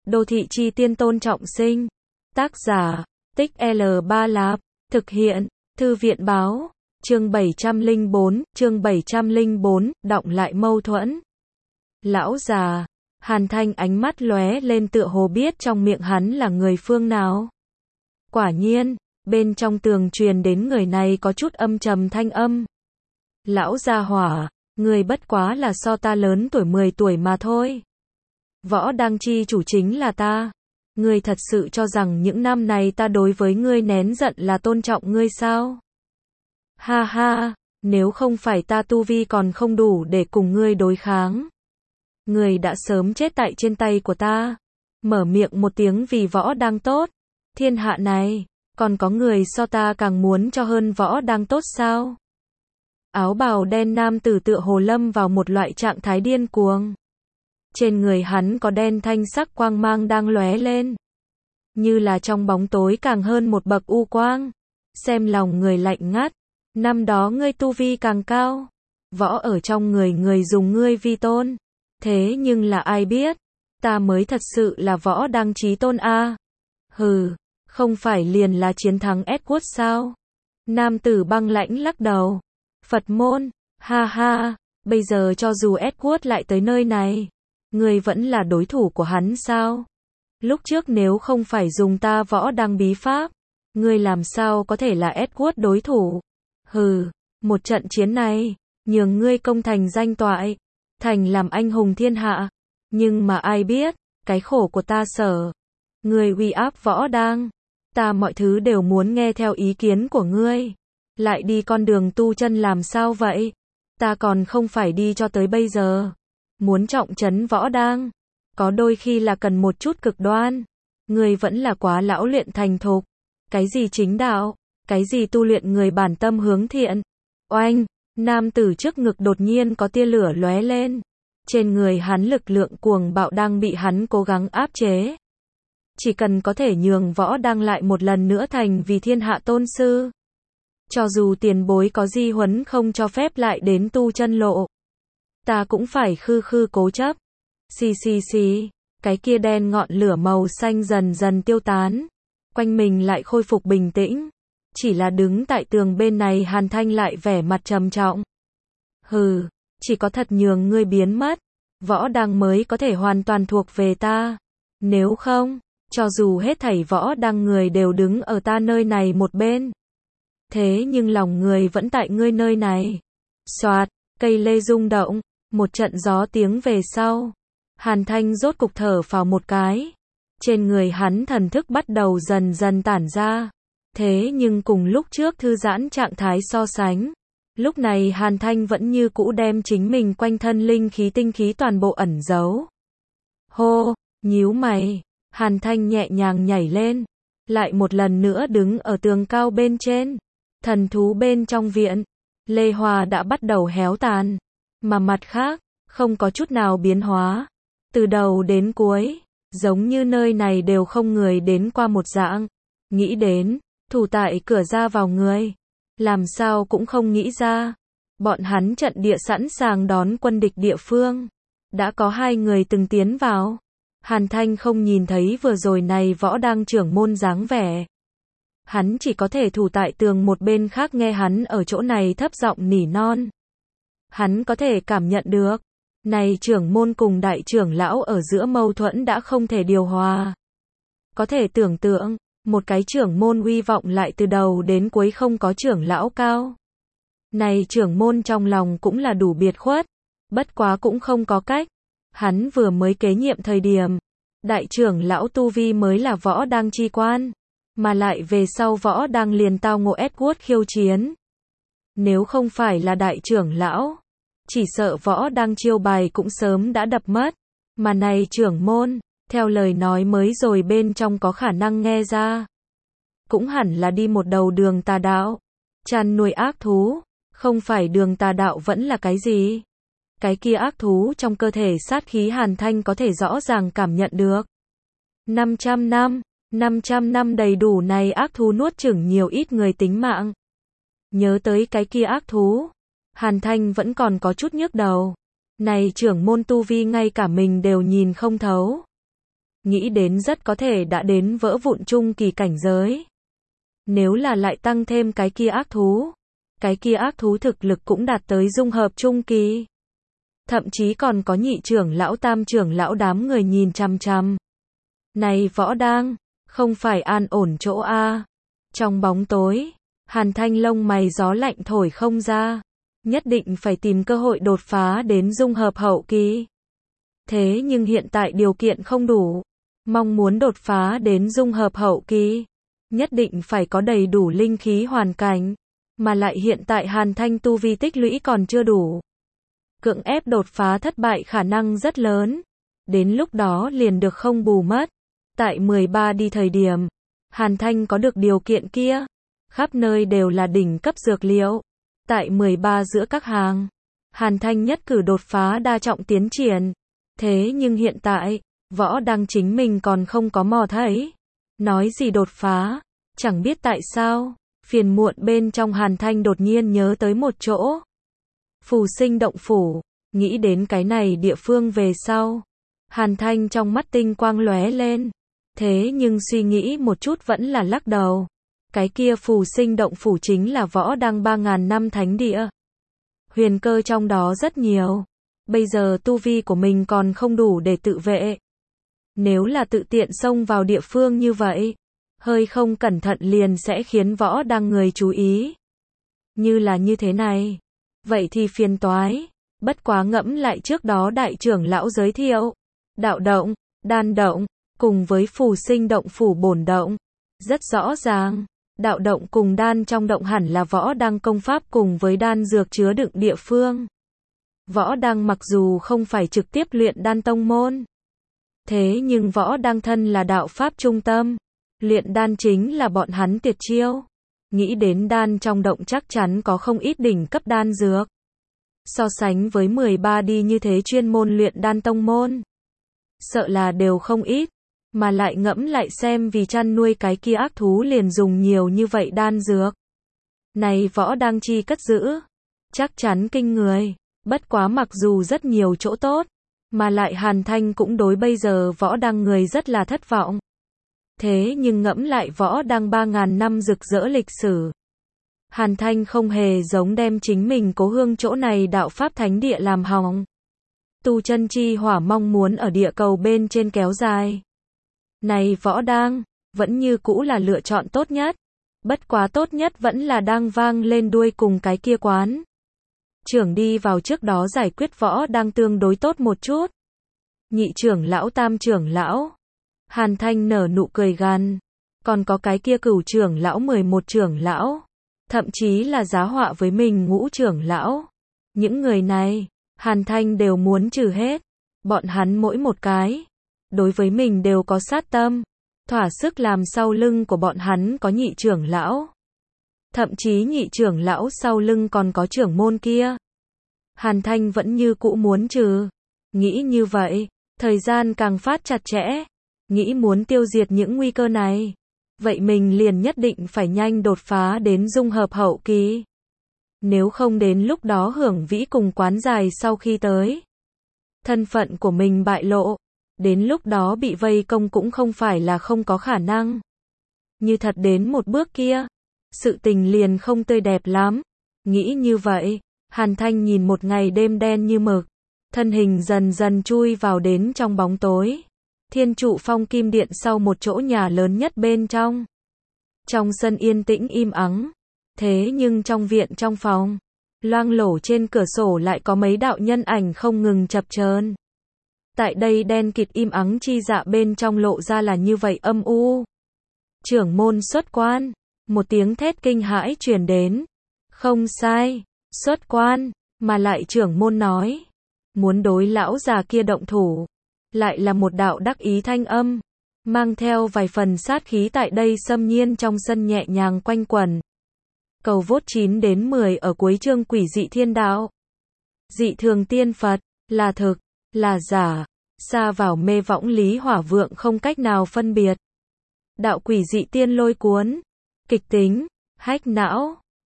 Đô thị chi tiên Tôn Trọng Sinh. Tác giả, Tích L3 Lạp. Thực hiện, Thư viện báo. Chương 704, đọng lại mâu thuẫn. Lão già. Hàn Thanh ánh mắt lóe lên tựa hồ biết trong miệng hắn là người phương nào. Quả nhiên, bên trong tường truyền đến người này có chút âm trầm thanh âm. Lão gia hỏa, người bất quá là so ta lớn tuổi 10 tuổi mà thôi. Võ Đăng chi chủ chính là ta. Ngươi thật sự cho rằng những năm này ta đối với ngươi nén giận là tôn trọng ngươi sao? Ha ha, nếu không phải ta tu vi còn không đủ để cùng ngươi đối kháng. Ngươi đã sớm chết tại trên tay của ta. Mở miệng một tiếng vì Võ Đăng tốt. Thiên hạ này, còn có người so ta càng muốn cho hơn Võ Đăng tốt sao? Áo bào đen nam tử tựa hồ lâm vào một loại trạng thái điên cuồng. Trên người hắn có đen thanh sắc quang mang đang lóe lên. Như là trong bóng tối càng hơn một bậc u quang. Xem lòng người lạnh ngắt. Năm đó ngươi tu vi càng cao. Võ ở trong người dùng ngươi vi tôn. Thế nhưng là ai biết. Ta mới thật sự là Võ Đăng chí tôn a. Hừ, không phải liền là chiến thắng Edward sao? Nam tử băng lãnh lắc đầu. Phật môn, ha ha, bây giờ cho dù Edward lại tới nơi này. Ngươi vẫn là đối thủ của hắn sao? Lúc trước nếu không phải dùng ta Võ Đăng bí pháp, ngươi làm sao có thể là Edward đối thủ? Hừ, một trận chiến này, nhường ngươi công thành danh toại, thành làm anh hùng thiên hạ. Nhưng mà ai biết, cái khổ của ta sở. Ngươi uy áp Võ Đăng, ta mọi thứ đều muốn nghe theo ý kiến của ngươi. Lại đi con đường tu chân làm sao vậy? Ta còn không phải đi cho tới bây giờ. Muốn trọng trấn Võ Đăng, có đôi khi là cần một chút cực đoan. Ngươi vẫn là quá lão luyện thành thục. Cái gì chính đạo, cái gì tu luyện người bản tâm hướng thiện. Oanh, nam tử trước ngực đột nhiên có tia lửa lóe lên. Trên người hắn lực lượng cuồng bạo đang bị hắn cố gắng áp chế. Chỉ cần có thể nhường Võ Đăng lại một lần nữa thành vì thiên hạ tôn sư. Cho dù tiền bối có di huấn không cho phép lại đến tu chân lộ. Ta cũng phải khư cố chấp. Xì, cái kia đen ngọn lửa màu xanh dần dần tiêu tán. Quanh mình lại khôi phục bình tĩnh. Chỉ là đứng tại tường bên này Hàn Thanh lại vẻ mặt trầm trọng. Hừ, chỉ có thật nhường ngươi biến mất. Võ Đăng mới có thể hoàn toàn thuộc về ta. Nếu không, cho dù hết thảy Võ Đăng người đều đứng ở ta nơi này một bên. Thế nhưng lòng người vẫn tại ngươi nơi này. Soạt, cây lê rung động. Một trận gió tiếng về sau. Hàn Thanh rốt cục thở phào một cái. Trên người hắn thần thức bắt đầu dần dần tản ra. Thế nhưng cùng lúc trước thư giãn trạng thái so sánh. Lúc này Hàn Thanh vẫn như cũ đem chính mình quanh thân linh khí tinh khí toàn bộ ẩn giấu. Hô, nhíu mày. Hàn Thanh nhẹ nhàng nhảy lên. Lại một lần nữa đứng ở tường cao bên trên. Thần thú bên trong viện. Lê Hoa đã bắt đầu héo tàn. Mà mặt khác, không có chút nào biến hóa. Từ đầu đến cuối, giống như nơi này đều không người đến qua một dạng. Nghĩ đến, thủ tại cửa ra vào người. Làm sao cũng không nghĩ ra. Bọn hắn trận địa sẵn sàng đón quân địch địa phương. Đã có 2 người từng tiến vào. Hàn Thanh không nhìn thấy vừa rồi này Võ Đăng trưởng môn dáng vẻ. Hắn chỉ có thể thủ tại tường một bên khác nghe hắn ở chỗ này thấp giọng nỉ non. Hắn có thể cảm nhận được. Này trưởng môn cùng đại trưởng lão ở giữa mâu thuẫn đã không thể điều hòa. Có thể tưởng tượng, một cái trưởng môn uy vọng lại từ đầu đến cuối không có trưởng lão cao. Này trưởng môn trong lòng cũng là đủ biệt khuất. Bất quá cũng không có cách. Hắn vừa mới kế nhiệm thời điểm. Đại trưởng lão tu vi mới là Võ Đăng chi quan. Mà lại về sau Võ Đăng liền tao ngộ Edward khiêu chiến. Nếu không phải là đại trưởng lão, chỉ sợ Võ Đăng chiêu bài cũng sớm đã đập mất. Mà này trưởng môn, theo lời nói mới rồi bên trong có khả năng nghe ra. Cũng hẳn là đi một đầu đường tà đạo. Chăn nuôi ác thú, không phải đường tà đạo vẫn là cái gì? Cái kia ác thú trong cơ thể sát khí Hàn Thanh có thể rõ ràng cảm nhận được. 500 năm đầy đủ này ác thú nuốt chửng nhiều ít người tính mạng. Nhớ tới cái kia ác thú, Hàn Thanh vẫn còn có chút nhức đầu. Này trưởng môn tu vi ngay cả mình đều nhìn không thấu. nghĩ đến rất có thể đã đến vỡ vụn trung kỳ cảnh giới. Nếu là lại tăng thêm cái kia ác thú thực lực cũng đạt tới dung hợp trung kỳ. Thậm chí còn có nhị trưởng lão tam trưởng lão đám người nhìn chằm chằm. Này Võ Đang, không phải an ổn chỗ a. Trong bóng tối, Hàn Thanh lông mày gió lạnh thổi không ra, nhất định phải tìm cơ hội đột phá đến dung hợp hậu kỳ. Thế nhưng hiện tại điều kiện không đủ, mong muốn đột phá đến dung hợp hậu kỳ, nhất định phải có đầy đủ linh khí hoàn cảnh, mà lại hiện tại Hàn Thanh tu vi tích lũy còn chưa đủ. Cưỡng ép đột phá thất bại khả năng rất lớn, đến lúc đó liền được không bù mất. Tại 13 đi thời điểm, Hàn Thanh có được điều kiện kia, khắp nơi đều là đỉnh cấp dược liệu. Tại 13 giữa các hàng, Hàn Thanh nhất cử đột phá đa trọng tiến triển. Thế nhưng hiện tại, Võ Đang chính mình còn không có mò thấy. Nói gì đột phá, chẳng biết tại sao, phiền muộn bên trong Hàn Thanh đột nhiên nhớ tới một chỗ. Phù Sinh động phủ, nghĩ đến cái này địa phương về sau. Hàn Thanh trong mắt tinh quang lóe lên. Thế nhưng suy nghĩ một chút vẫn là lắc đầu. Cái kia Phù Sinh động phủ chính là Võ Đang 3.000 năm thánh địa. Huyền cơ trong đó rất nhiều. Bây giờ tu vi của mình còn không đủ để tự vệ. Nếu là tự tiện xông vào địa phương như vậy, hơi không cẩn thận liền sẽ khiến Võ Đang người chú ý. Như là như thế này, vậy thì phiền toái. Bất quá ngẫm lại trước đó đại trưởng lão giới thiệu, đạo động, đan động, cùng với Phù Sinh động phủ bổn động. Rất rõ ràng, đạo động cùng đan trong động hẳn là Võ Đang công pháp cùng với đan dược chứa đựng địa phương. Võ Đang mặc dù không phải trực tiếp luyện đan tông môn, thế nhưng Võ Đang thân là đạo pháp trung tâm, luyện đan chính là bọn hắn tuyệt chiêu. Nghĩ đến đan trong động chắc chắn có không ít đỉnh cấp đan dược. So sánh với 13 đi như thế chuyên môn luyện đan tông môn, sợ là đều không ít, mà lại ngẫm lại xem vì chăn nuôi cái kia ác thú liền dùng nhiều như vậy đan dược. Này Võ Đang chi cất giữ, chắc chắn kinh người. Bất quá mặc dù rất nhiều chỗ tốt, mà lại Hàn Thanh cũng đối bây giờ Võ Đang người rất là thất vọng. Thế nhưng ngẫm lại Võ Đang 3.000 năm rực rỡ lịch sử, Hàn Thanh không hề giống đem chính mình cố hương chỗ này đạo pháp thánh địa làm hỏng. Tu chân chi hỏa mong muốn ở địa cầu bên trên kéo dài. Này Võ Đang, vẫn như cũ là lựa chọn tốt nhất. Bất quá tốt nhất vẫn là đang vang lên đuôi cùng cái kia quán. Trưởng đi vào trước đó giải quyết Võ Đang tương đối tốt một chút. Nhị trưởng lão tam trưởng lão. Hàn Thanh nở nụ cười gằn. Còn có cái kia cửu trưởng lão 11 trưởng lão. Thậm chí là giá họa với mình ngũ trưởng lão. Những người này, Hàn Thanh đều muốn trừ hết. Bọn hắn mỗi một cái, đối với mình đều có sát tâm. Thỏa sức làm sau lưng của bọn hắn có nhị trưởng lão. Thậm chí nhị trưởng lão sau lưng còn có trưởng môn kia. Hàn Thanh vẫn như cũ muốn trừ. Nghĩ như vậy, thời gian càng phát chặt chẽ. Nghĩ muốn tiêu diệt những nguy cơ này. Vậy mình liền nhất định phải nhanh đột phá đến dung hợp hậu kỳ. Nếu không đến lúc đó Hưởng Vĩ cùng Quán Dài sau khi tới, thân phận của mình bại lộ. Đến lúc đó bị vây công cũng không phải là không có khả năng. Như thật đến một bước kia, sự tình liền không tươi đẹp lắm. Nghĩ như vậy, Hàn Thanh nhìn một ngày đêm đen như mực, thân hình dần dần chui vào đến trong bóng tối. Thiên Trụ Phong Kim Điện sau một chỗ nhà lớn nhất bên trong. Trong sân yên tĩnh im ắng, thế nhưng trong viện trong phòng, loang lổ trên cửa sổ lại có mấy đạo nhân ảnh không ngừng chập chờn. Tại đây đen kịt im ắng chi dạ bên trong lộ ra là như vậy âm u. Trưởng môn xuất quan, một tiếng thét kinh hãi truyền đến. Không sai, xuất quan, mà lại trưởng môn nói, muốn đối lão già kia động thủ. Lại là một đạo đắc ý thanh âm, mang theo vài phần sát khí tại đây xâm nhiên trong sân nhẹ nhàng quanh quẩn. Cầu vốt 9 đến 10 ở cuối chương Quỷ dị thiên đạo. Dị thường tiên Phật, là thực, là giả, xa vào mê võng lý hỏa vượng không cách nào phân biệt. Đạo quỷ dị tiên lôi cuốn, kịch tính, hách não.